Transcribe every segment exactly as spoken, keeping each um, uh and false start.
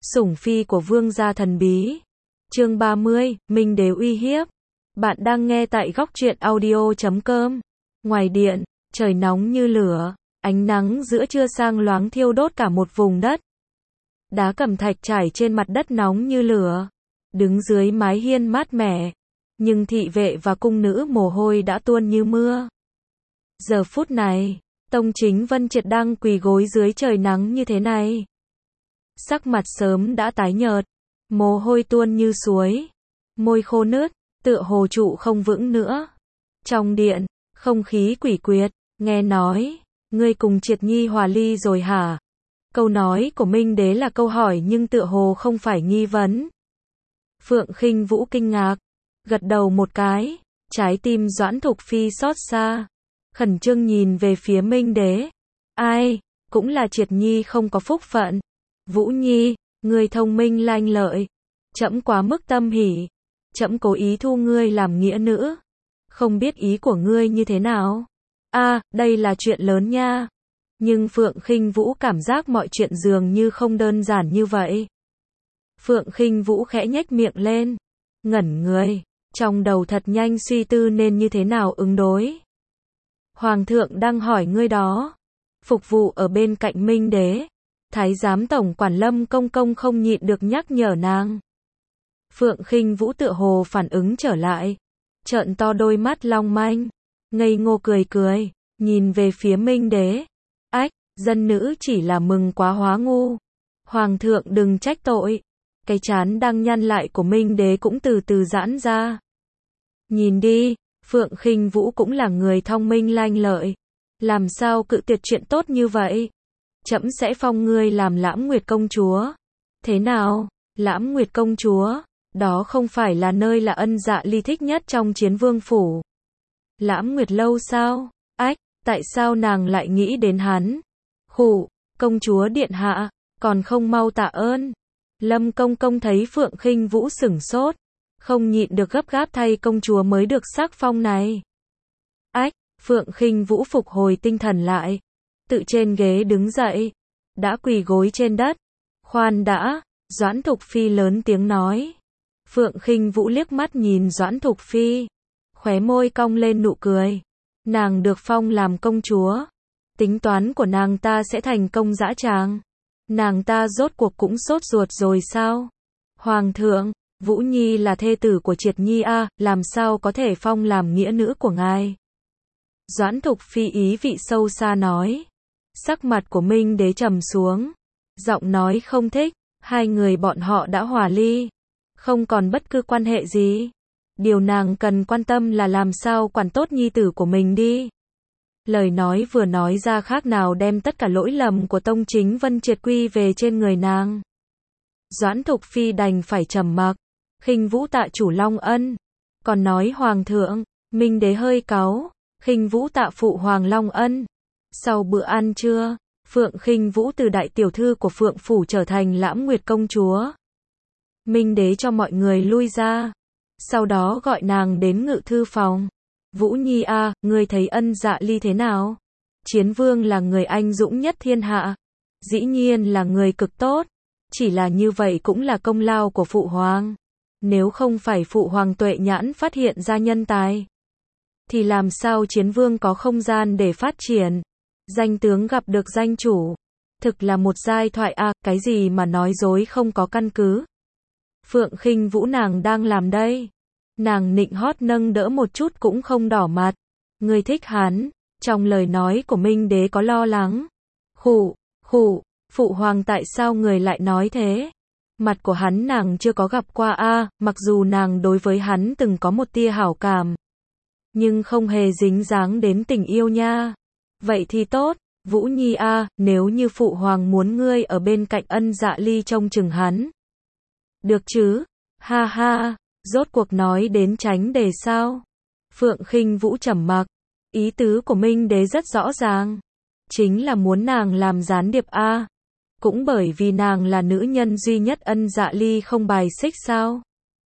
Sủng phi của vương gia thần bí. Chương ba mươi, Minh đế uy hiếp. Bạn đang nghe tại góc truyện audio chấm com. Ngoài điện, trời nóng như lửa, ánh nắng giữa trưa sang loáng thiêu đốt cả một vùng đất. Đá cẩm thạch trải trên mặt đất nóng như lửa, đứng dưới mái hiên mát mẻ, nhưng thị vệ và cung nữ mồ hôi đã tuôn như mưa. Giờ phút này, Tông Chính Vân Triệt đang quỳ gối dưới trời nắng như thế này. Sắc mặt sớm đã tái nhợt, mồ hôi tuôn như suối, môi khô nứt, tựa hồ trụ không vững nữa. Trong điện, không khí quỷ quyệt, nghe nói, ngươi cùng Triệt Nhi hòa ly rồi hả? Câu nói của Minh đế là câu hỏi nhưng tựa hồ không phải nghi vấn. Phượng Khinh Vũ kinh ngạc, gật đầu một cái, trái tim Doãn Thục Phi xót xa, khẩn trương nhìn về phía Minh đế. Ai, cũng là Triệt Nhi không có phúc phận. Vũ Nhi, ngươi thông minh lanh lợi, trẫm quá mức tâm hỉ, trẫm cố ý thu ngươi làm nghĩa nữ. Không biết ý của ngươi như thế nào? A, à, đây là chuyện lớn nha. Nhưng Phượng Khinh Vũ cảm giác mọi chuyện dường như không đơn giản như vậy. Phượng Khinh Vũ khẽ nhếch miệng lên, ngẩn người, trong đầu thật nhanh suy tư nên như thế nào ứng đối. Hoàng thượng đang hỏi ngươi đó. Phục vụ ở bên cạnh Minh đế, Thái giám tổng quản Lâm Công Công không nhịn được nhắc nhở nàng. Phượng Khinh Vũ tựa hồ phản ứng trở lại, trợn to đôi mắt long manh, ngây ngô cười cười, nhìn về phía Minh đế. Ách, dân nữ chỉ là mừng quá hóa ngu. Hoàng thượng đừng trách tội. Cái trán đang nhăn lại của Minh đế cũng từ từ giãn ra. Nhìn đi, Phượng Khinh Vũ cũng là người thông minh lanh lợi, làm sao cự tuyệt chuyện tốt như vậy? Trẫm sẽ phong ngươi làm Lãm Nguyệt công chúa. Thế nào? Lãm Nguyệt công chúa, đó không phải là nơi là Ân Dạ Ly thích nhất trong Chiến Vương phủ. Lãm Nguyệt lâu sao? Ách, tại sao nàng lại nghĩ đến hắn? Khụ, công chúa điện hạ, còn không mau tạ ơn. Lâm Công Công thấy Phượng Khinh Vũ sửng sốt, không nhịn được gấp gáp thay công chúa mới được sắc phong này. Ách, Phượng Khinh Vũ phục hồi tinh thần lại, tự trên ghế đứng dậy, đã quỳ gối trên đất. Khoan đã, Doãn Thục Phi lớn tiếng nói. Phượng Khinh Vũ liếc mắt nhìn Doãn Thục Phi, khóe môi cong lên nụ cười. Nàng được phong làm công chúa, tính toán của nàng ta sẽ thành công dã tràng. Nàng ta rốt cuộc cũng sốt ruột rồi sao? Hoàng thượng, Vũ Nhi là thê tử của Triệt Nhi a, làm sao có thể phong làm nghĩa nữ của ngài? Doãn Thục Phi ý vị sâu xa nói. Sắc mặt của Minh đế trầm xuống, giọng nói không thích. Hai người bọn họ đã hòa ly, không còn bất cứ quan hệ gì. Điều nàng cần quan tâm là làm sao quản tốt nhi tử của mình đi. Lời nói vừa nói ra khác nào đem tất cả lỗi lầm của Tông Chính Vân Triệt quy về trên người nàng. Doãn Thục Phi đành phải trầm mặc. Khinh Vũ tạ chủ Long Ân, còn nói Hoàng thượng. Minh đế hơi cáu. Khinh Vũ tạ phụ Hoàng Long Ân. Sau bữa ăn trưa, Phượng Khinh Vũ từ đại tiểu thư của Phượng phủ trở thành Lãm Nguyệt công chúa. Minh đế cho mọi người lui ra, sau đó gọi nàng đến ngự thư phòng. Vũ Nhi a, à, ngươi thấy Ân Dạ Ly thế nào? Chiến Vương là người anh dũng nhất thiên hạ, dĩ nhiên là người cực tốt, chỉ là như vậy cũng là công lao của phụ hoàng. Nếu không phải phụ hoàng tuệ nhãn phát hiện ra nhân tài, thì làm sao Chiến Vương có không gian để phát triển? Danh tướng gặp được danh chủ, thực là một giai thoại a, à, cái gì mà nói dối không có căn cứ. Phượng Khinh Vũ nàng đang làm đây? Nàng nịnh hót nâng đỡ một chút cũng không đỏ mặt. Ngươi thích hắn? Trong lời nói của Minh đế có lo lắng. Khụ, khụ, phụ hoàng tại sao người lại nói thế? Mặt của hắn nàng chưa có gặp qua a, à, mặc dù nàng đối với hắn từng có một tia hảo cảm, nhưng không hề dính dáng đến tình yêu nha. Vậy thì tốt, Vũ Nhi a, à, nếu như phụ hoàng muốn ngươi ở bên cạnh Ân Dạ Ly trông chừng hắn. Được chứ? Ha ha, rốt cuộc nói đến tránh đề sao? Phượng Khinh Vũ trầm mặc, ý tứ của Minh đế rất rõ ràng, chính là muốn nàng làm gián điệp a. À. Cũng bởi vì nàng là nữ nhân duy nhất Ân Dạ Ly không bài xích sao?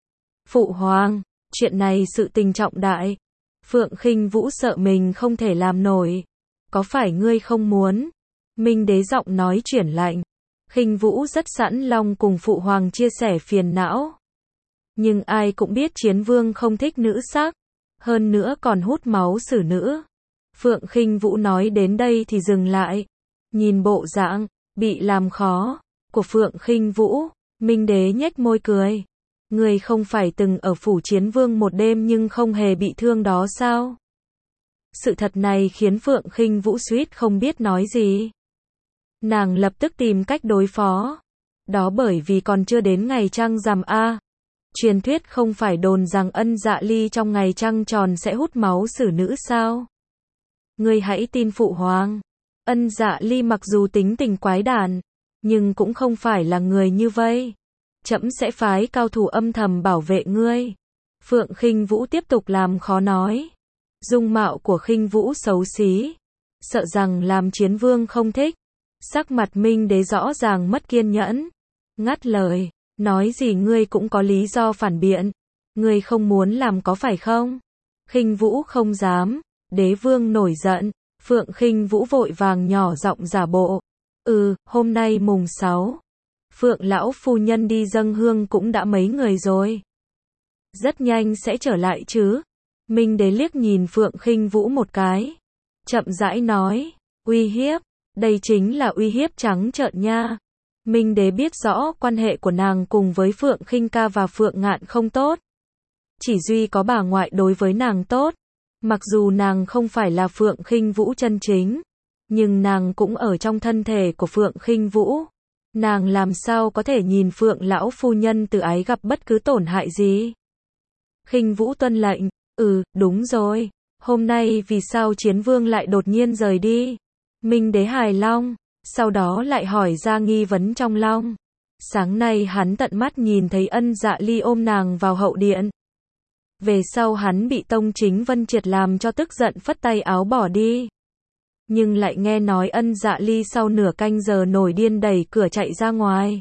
Phụ hoàng, chuyện này sự tình trọng đại. Phượng Khinh Vũ sợ mình không thể làm nổi. Có phải ngươi không muốn? Minh đế giọng nói chuyển lạnh. Khinh Vũ rất sẵn lòng cùng phụ hoàng chia sẻ phiền não. Nhưng ai cũng biết Chiến Vương không thích nữ sắc, hơn nữa còn hút máu xử nữ. Phượng Khinh Vũ nói đến đây thì dừng lại. Nhìn bộ dạng bị làm khó của Phượng Khinh Vũ, Minh Đế nhếch môi cười. Người không phải từng ở phủ Chiến Vương một đêm nhưng không hề bị thương đó sao? Sự thật này khiến Phượng Khinh Vũ suýt không biết nói gì. Nàng lập tức tìm cách đối phó. Đó bởi vì còn chưa đến ngày trăng rằm a. Truyền thuyết không phải đồn rằng Ân Dạ Ly trong ngày trăng tròn sẽ hút máu xử nữ sao? Ngươi hãy tin phụ hoàng. Ân Dạ Ly mặc dù tính tình quái đản, nhưng cũng không phải là người như vây. Trẫm sẽ phái cao thủ âm thầm bảo vệ ngươi. Phượng Khinh Vũ tiếp tục làm khó nói. Dung mạo của Khinh Vũ xấu xí, sợ rằng làm Chiến Vương không thích. Sắc mặt Minh Đế rõ ràng mất kiên nhẫn, ngắt lời, nói gì ngươi cũng có lý do phản biện. Ngươi không muốn làm có phải không? Khinh Vũ không dám. Đế Vương nổi giận. Phượng Khinh Vũ vội vàng nhỏ giọng giả bộ. Ừ, hôm nay mùng sáu. Phượng lão phu nhân đi dâng hương cũng đã mấy người rồi. Rất nhanh sẽ trở lại chứ. Minh Đế liếc nhìn Phượng Khinh Vũ một cái. Chậm rãi nói, uy hiếp, đây chính là uy hiếp trắng trợn nha. Minh Đế biết rõ quan hệ của nàng cùng với Phượng Khinh Ca và Phượng Ngạn không tốt. Chỉ duy có bà ngoại đối với nàng tốt. Mặc dù nàng không phải là Phượng Khinh Vũ chân chính, nhưng nàng cũng ở trong thân thể của Phượng Khinh Vũ. Nàng làm sao có thể nhìn Phượng lão phu nhân từ ái gặp bất cứ tổn hại gì. Khinh Vũ tuân lệnh, ừ, đúng rồi. Hôm nay vì sao Chiến Vương lại đột nhiên rời đi? Minh Đế hài lòng, sau đó lại hỏi ra nghi vấn trong lòng. Sáng nay hắn tận mắt nhìn thấy Ân Dạ Ly ôm nàng vào hậu điện. Về sau hắn bị Tông Chính Vân Triệt làm cho tức giận phất tay áo bỏ đi. Nhưng lại nghe nói Ân Dạ Ly sau nửa canh giờ nổi điên đẩy cửa chạy ra ngoài.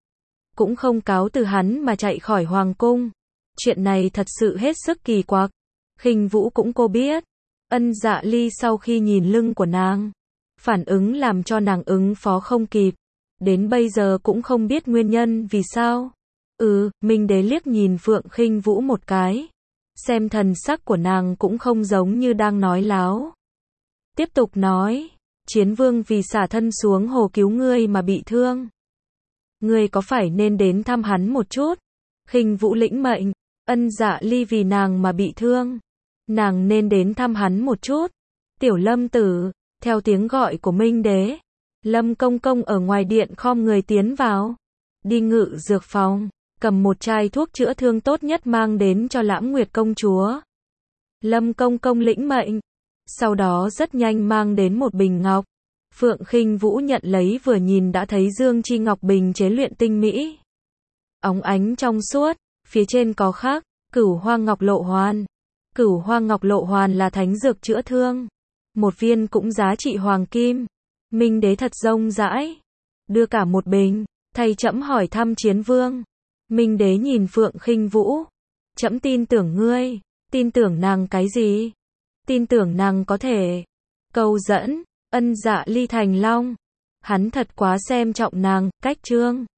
Cũng không cáo từ hắn mà chạy khỏi hoàng cung. Chuyện này thật sự hết sức kỳ quặc. Khinh Vũ cũng cô biết. Ân Dạ Ly sau khi nhìn lưng của nàng, phản ứng làm cho nàng ứng phó không kịp. Đến bây giờ cũng không biết nguyên nhân vì sao. Ừ, Minh Đế liếc nhìn Phượng Khinh Vũ một cái. Xem thần sắc của nàng cũng không giống như đang nói láo. Tiếp tục nói, Chiến Vương vì xả thân xuống hồ cứu ngươi mà bị thương. Ngươi có phải nên đến thăm hắn một chút? Khinh Vũ lĩnh mệnh, Ân Dạ Ly vì nàng mà bị thương. Nàng nên đến thăm hắn một chút. Tiểu Lâm tử, theo tiếng gọi của Minh Đế, Lâm Công Công ở ngoài điện khom người tiến vào. Đi ngự dược phòng, cầm một chai thuốc chữa thương tốt nhất mang đến cho Lãm Nguyệt công chúa. Lâm Công Công lĩnh mệnh, sau đó rất nhanh mang đến một bình ngọc. Phượng Khinh Vũ nhận lấy vừa nhìn đã thấy dương chi ngọc bình chế luyện tinh mỹ. Óng ánh trong suốt, phía trên có khắc, Cửu Hoa Ngọc Lộ Hoàn. Cửu Hoa Ngọc Lộ Hoàn là thánh dược chữa thương. Một viên cũng giá trị hoàng kim. Minh Đế thật rông rãi. Đưa cả một bình, thay trẫm hỏi thăm Chiến Vương. Minh Đế nhìn Phượng Khinh Vũ. Trẫm tin tưởng ngươi. Tin tưởng nàng cái gì? Tin tưởng nàng có thể câu dẫn Ân Dạ Ly thành long. Hắn thật quá xem trọng nàng, cách trương.